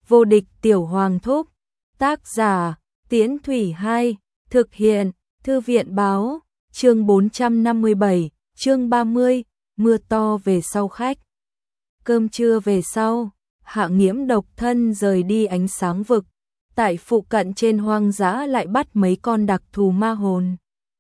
Vô địch tiểu hoàng thúc. Tác giả, Tiễn Thủy 2, thực hiện, Thư viện báo, chương 457, chương 30, mưa to về sau khách. Cơm trưa về sau, Hạ Nghiễm độc thân rời đi ánh sáng vực, tại phụ cận trên hoang dã lại bắt mấy con đặc thù ma hồn.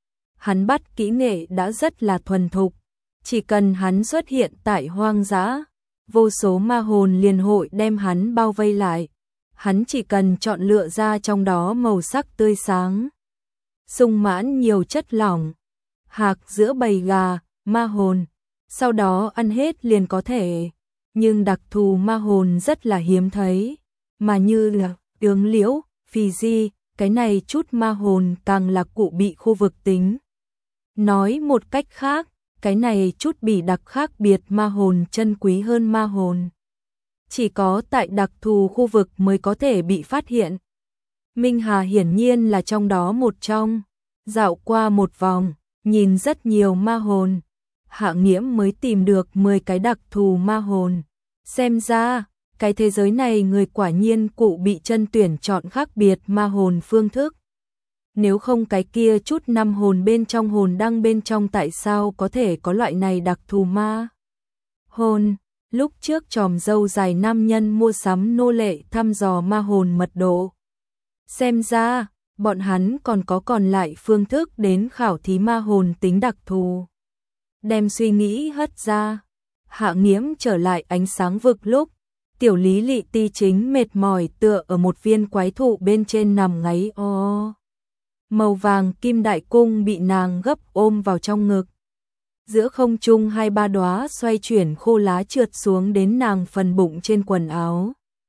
Hắn bắt kỹ nghệ đã rất là thuần thục, chỉ cần hắn xuất hiện tại hoang dã, vô số ma hồn liền hội đem hắn bao vây lại. Hắn chỉ cần chọn lựa ra trong đó màu sắc tươi sáng, sung mãn nhiều chất lỏng, hạc giữa bầy gà, ma hồn, sau đó ăn hết liền có thể. Nhưng đặc thù ma hồn rất là hiếm thấy, mà như là Ương Liễu, Phì Di, cái này chút ma hồn càng là cụ bị khu vực tính. Nói một cách khác, cái này chút bỉ đặc khác biệt ma hồn chân quý hơn ma hồn. Chỉ có tại đặc thù khu vực mới có thể bị phát hiện. Minh Hà hiển nhiên là trong đó một trong. Dạo qua một vòng, nhìn rất nhiều ma hồn, Hạ Nghiễm mới tìm được 10 cái đặc thù ma hồn. Xem ra, cái thế giới này người quả nhiên cụ bị chân tuyển chọn khác biệt ma hồn phương thức. Nếu không cái kia chút năm hồn bên trong hồn đăng bên trong tại sao có thể có loại này đặc thù ma hồn. Lúc trước tròm râu dài nam nhân mua sắm nô lệ thăm dò ma hồn mật độ. Xem ra, bọn hắn còn có còn lại phương thức đến khảo thí ma hồn tính đặc thù. Đem suy nghĩ hất ra, Hạ Nghiễm trở lại ánh sáng vực lúc, tiểu Lý Lị Ti chính mệt mỏi tựa ở một viên quái thụ bên trên nằm ngáy o. Màu vàng kim đại cung bị nàng gấp ôm vào trong ngực. Giữa không trung 2-3 đóa xoay chuyển khô lá trượt xuống đến nàng phần bụng trên quần áo.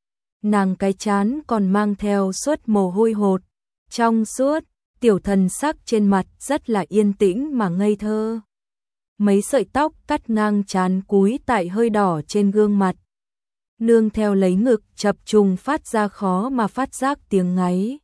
Nàng cái trán còn mang theo suốt mồ hôi hột, trong suốt, tiểu thần sắc trên mặt rất là yên tĩnh mà ngây thơ. Mấy sợi tóc cắt ngang trán cúi tại hơi đỏ trên gương mặt. Nương theo lấy ngực chập trùng phát ra khó mà phát giác tiếng ngáy.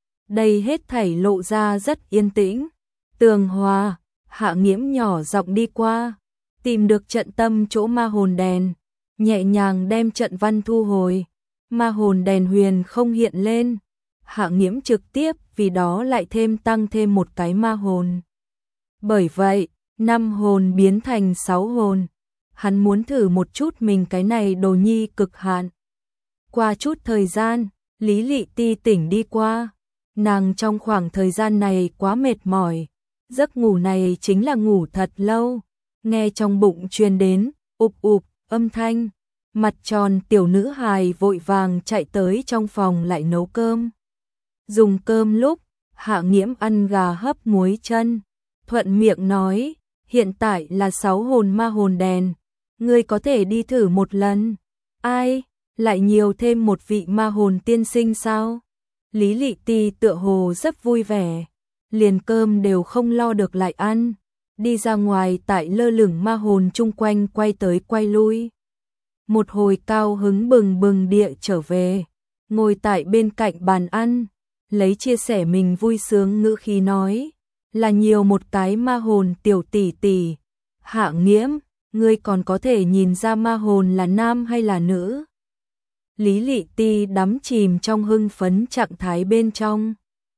Đây hết thảy lộ ra rất yên tĩnh. Tường Hòa, Hạ Nghiễm nhỏ giọng đi qua, tìm được trận tâm chỗ ma hồn đèn, nhẹ nhàng đem trận văn thu hồi. Ma hồn đèn huyền không hiện lên. Hạ Nghiễm trực tiếp vì đó lại tăng thêm một cái ma hồn. Bởi vậy, 5 hồn biến thành 6 hồn. Hắn muốn thử một chút mình cái này đồ nhi cực hạn. Qua chút thời gian, Lý Lị Ti tỉnh đi qua. Nàng trong khoảng thời gian này quá mệt mỏi. Giấc ngủ này chính là ngủ thật lâu. Nghe trong bụng truyền đến, ụp ụp, âm thanh. Mặt tròn tiểu nữ hài vội vàng chạy tới trong phòng lại nấu cơm. Dùng cơm lúc, Hạ Nghiễm ăn gà hấp muối chân. Thuận miệng nói, hiện tại là 6 hồn ma hồn đèn. Ngươi có thể đi thử một lần. Ai, lại nhiều thêm một vị ma hồn tiên sinh sao? Lý Lị Ti tựa hồ rất vui vẻ. Liền cơm đều không lo được lại ăn. Đi ra ngoài tại lơ lửng ma hồn chung quanh quay tới quay lui. Một hồi cao hứng bừng bừng địa trở về. Ngồi tại bên cạnh bàn ăn. Lấy chia sẻ mình vui sướng ngữ khí nói. Là nhiều một cái ma hồn tiểu tỷ tỷ. Hạ Nghiễm, ngươi còn có thể nhìn ra ma hồn là nam hay là nữ? Lý Lị Ti đắm chìm trong hưng phấn trạng thái bên trong.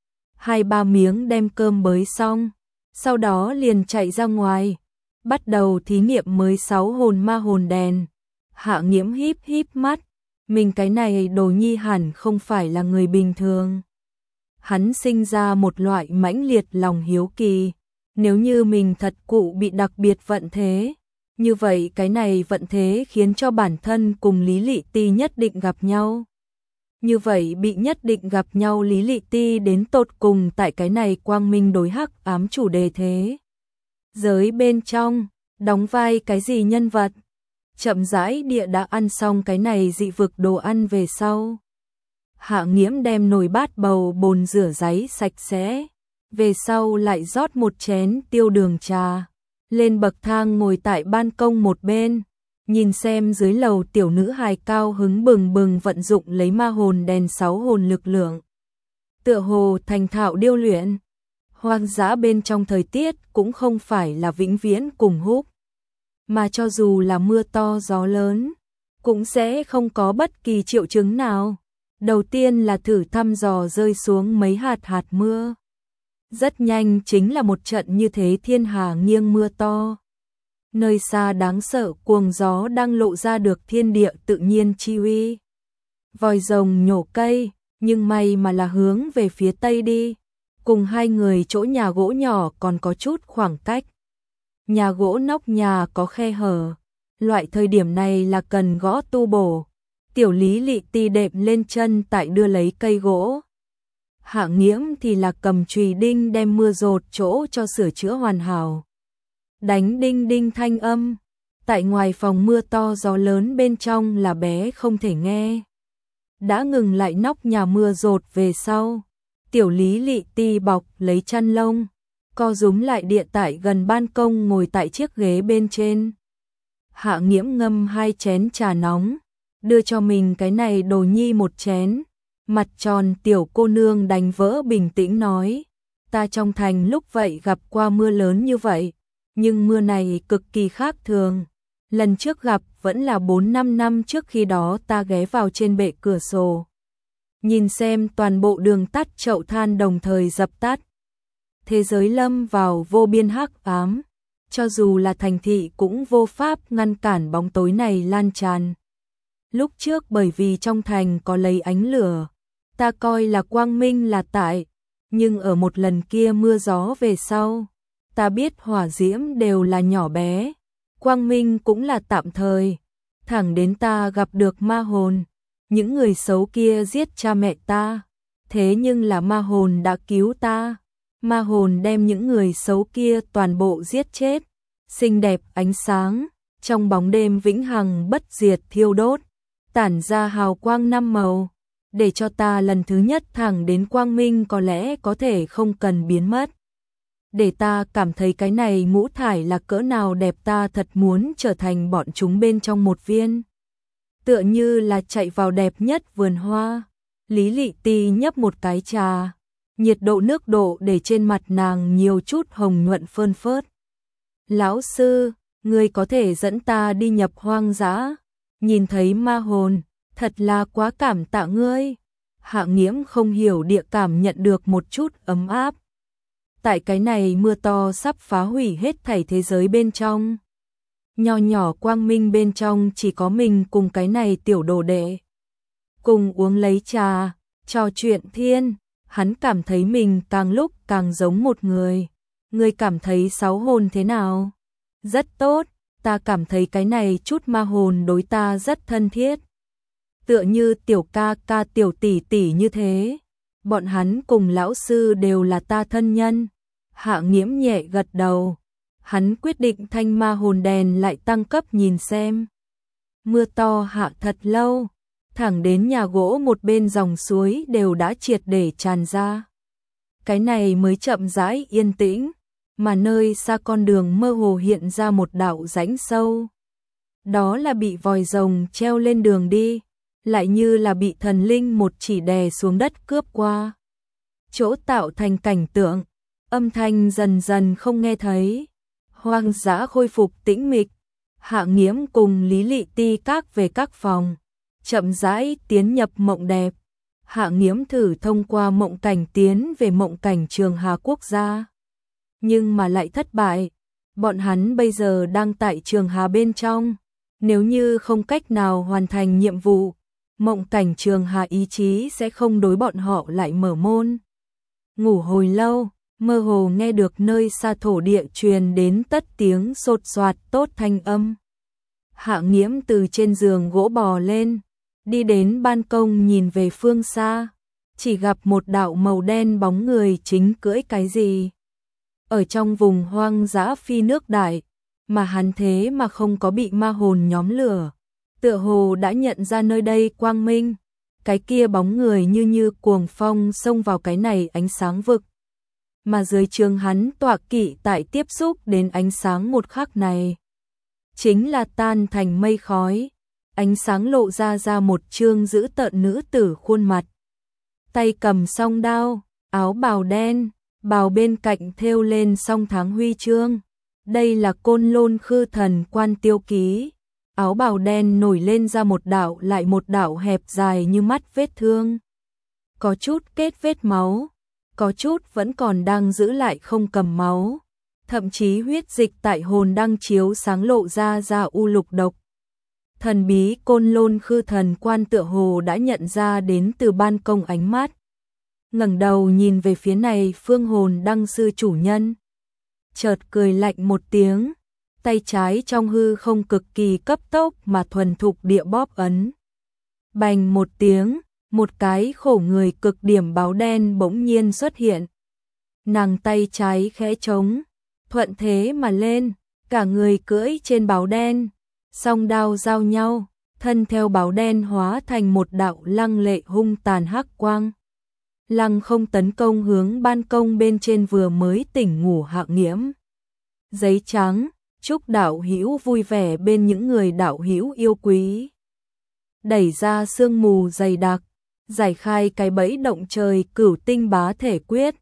2-3 miếng đem cơm bới xong, sau đó liền chạy ra ngoài, bắt đầu thí nghiệm mới 6 hồn ma hồn đèn. Hạ Nghiễm híp híp mắt, mình cái này đồ nhi hẳn không phải là người bình thường. Hắn sinh ra một loại mãnh liệt lòng hiếu kỳ, nếu như mình thật cụ bị đặc biệt vận thế, như vậy cái này vận thế khiến cho bản thân cùng Lý Lị Ti nhất định gặp nhau. Như vậy bị nhất định gặp nhau Lý Lị Ti đến tột cùng tại cái này quang minh đối hắc ám chủ đề thế giới bên trong, đóng vai cái gì nhân vật. Chậm rãi địa đã ăn xong cái này dị vực đồ ăn về sau. Hạ Nghiễm đem nồi bát bầu bồn rửa ráy sạch sẽ, về sau lại rót một chén tiêu đường trà, lên bậc thang ngồi tại ban công một bên, nhìn xem dưới lầu tiểu nữ hài cao hứng bừng bừng vận dụng lấy ma hồn đèn 6 hồn lực lượng. Tựa hồ thành thạo điêu luyện, hoang dã bên trong thời tiết cũng không phải là vĩnh viễn cùng húc, mà cho dù là mưa to gió lớn, cũng sẽ không có bất kỳ triệu chứng nào. Đầu tiên là thử thăm dò rơi xuống mấy hạt mưa. Rất nhanh chính là một trận như thế thiên hà nghiêng mưa to. Nơi xa đáng sợ cuồng gió đang lộ ra được thiên địa tự nhiên chi uy. Vòi rồng nhổ cây, nhưng may mà là hướng về phía tây đi. Cùng hai người chỗ nhà gỗ nhỏ còn có chút khoảng cách. Nhà gỗ nóc nhà có khe hở. Loại thời điểm này là cần gõ tu bổ. Tiểu Lý Lị Ti đệm lên chân tại đưa lấy cây gỗ. Hạ Nghiễm thì là cầm chùy đinh đem mưa dột chỗ cho sửa chữa hoàn hảo. Đánh đinh đinh thanh âm. Tại ngoài phòng mưa to gió lớn bên trong là bé không thể nghe. Đã ngừng lại nóc nhà mưa dột về sau. Tiểu Lý Lị Ti bọc lấy chăn lông. Co rúm lại địa tại gần ban công ngồi tại chiếc ghế bên trên. Hạ Nghiễm ngâm 2 chén trà nóng. Đưa cho mình cái này đồ nhi một chén. Mặt tròn tiểu cô nương đành vỡ bình tĩnh nói. Ta trong thành lúc vậy gặp qua mưa lớn như vậy. Nhưng mưa này cực kỳ khác thường. Lần trước gặp vẫn là 4-5 năm trước, khi đó ta ghé vào trên bệ cửa sổ. Nhìn xem toàn bộ đường tắt chậu than đồng thời dập tắt. Thế giới lâm vào vô biên hắc ám. Cho dù là thành thị cũng vô pháp ngăn cản bóng tối này lan tràn. Lúc trước bởi vì trong thành có lấy ánh lửa, ta coi là quang minh là tại, nhưng ở một lần kia mưa gió về sau, ta biết hỏa diễm đều là nhỏ bé, quang minh cũng là tạm thời, thẳng đến ta gặp được ma hồn, những người xấu kia giết cha mẹ ta, thế nhưng là ma hồn đã cứu ta, ma hồn đem những người xấu kia toàn bộ giết chết, xinh đẹp ánh sáng, trong bóng đêm vĩnh hằng bất diệt thiêu đốt. Tản ra hào quang 5 màu, để cho ta lần thứ nhất thẳng đến quang minh có lẽ có thể không cần biến mất. Để ta cảm thấy cái này ngũ thải là cỡ nào đẹp, ta thật muốn trở thành bọn chúng bên trong một viên. Tựa như là chạy vào đẹp nhất vườn hoa. Lý Lị Ti nhấp một cái trà, nhiệt độ nước độ để trên mặt nàng nhiều chút hồng nhuận phơn phớt. Lão sư, ngươi có thể dẫn ta đi nhập hoang dã. Nhìn thấy ma hồn, thật là quá cảm tạ ngươi. Hạ Nghiễm không hiểu địa cảm nhận được một chút ấm áp. Tại cái này mưa to sắp phá hủy hết thảy thế giới bên trong. Nho nhỏ quang minh bên trong chỉ có mình cùng cái này tiểu đồ đệ. Cùng uống lấy trà, trò chuyện thiên, hắn cảm thấy mình càng lúc càng giống một người. Ngươi cảm thấy sáu hồn thế nào? Rất tốt. Ta cảm thấy cái này chút ma hồn đối ta rất thân thiết. Tựa như tiểu ca ca tiểu tỷ tỷ như thế. Bọn hắn cùng lão sư đều là ta thân nhân. Hạ Nghiễm nhẹ gật đầu. Hắn quyết định thanh ma hồn đèn lại tăng cấp nhìn xem. Mưa to hạ thật lâu. Thẳng đến nhà gỗ một bên dòng suối đều đã triệt để tràn ra. Cái này mới chậm rãi yên tĩnh. Mà nơi xa con đường mơ hồ hiện ra một đạo rãnh sâu. Đó là bị vòi rồng treo lên đường đi, lại như là bị thần linh một chỉ đè xuống đất cướp qua. Chỗ tạo thành cảnh tượng, âm thanh dần dần không nghe thấy, hoang dã khôi phục tĩnh mịch. Hạ Nghiễm cùng Lý Lị Ti các về các phòng, chậm rãi tiến nhập mộng đẹp. Hạ Nghiễm thử thông qua mộng cảnh tiến về mộng cảnh Trường Hà quốc gia. Nhưng mà lại thất bại. Bọn hắn bây giờ đang tại Trường Hà bên trong. Nếu như không cách nào hoàn thành nhiệm vụ, mộng cảnh Trường Hà ý chí sẽ không đối bọn họ lại mở môn. Ngủ hồi lâu, mơ hồ nghe được nơi xa thổ địa truyền đến tất tiếng sột soạt tốt thanh âm. Hạ Nghiễm từ trên giường gỗ bò lên, đi đến ban công nhìn về phương xa, chỉ gặp một đạo màu đen bóng người chính cưỡi cái gì. Ở trong vùng hoang dã phi nước đại, mà hắn thế mà không có bị ma hồn nhóm lửa, tựa hồ đã nhận ra nơi đây quang minh, cái kia bóng người như cuồng phong xông vào cái này ánh sáng vực. Mà dưới trường hắn tọa kỵ tại tiếp xúc đến ánh sáng một khắc này, chính là tan thành mây khói, ánh sáng lộ ra một trương dữ tợn nữ tử khuôn mặt. Tay cầm song đao, áo bào đen, bào bên cạnh thêu lên song tháng huy chương. Đây là Côn Lôn Khư Thần Quan tiêu ký. áo bào đen nổi lên ra một đạo lại một đạo hẹp dài như mắt vết thương. Có chút kết vết máu, có chút vẫn còn đang giữ lại không cầm máu. Thậm chí huyết dịch tại hồn đăng chiếu sáng lộ ra u lục độc. Thần bí Côn Lôn Khư Thần Quan tựa hồ đã nhận ra đến từ ban công ánh mắt. Ngẩng đầu nhìn về phía này phương hồn đăng sư chủ nhân. Chợt cười lạnh một tiếng, tay trái trong hư không cực kỳ cấp tốc mà thuần thục địa bóp ấn. Bành một tiếng, một cái khổ người cực điểm báo đen bỗng nhiên xuất hiện. Nàng tay trái khẽ trống, thuận thế mà lên, cả người cưỡi trên báo đen, song đao giao nhau, thân theo báo đen hóa thành một đạo lăng lệ hung tàn hắc quang. Lăng không tấn công hướng ban công bên trên vừa mới tỉnh ngủ Hạng Nghiễm. Giấy trắng, chúc đạo hữu vui vẻ bên những người đạo hữu yêu quý. Đẩy ra sương mù dày đặc, giải khai cái bẫy động trời Cửu Tinh Bá Thể Quyết,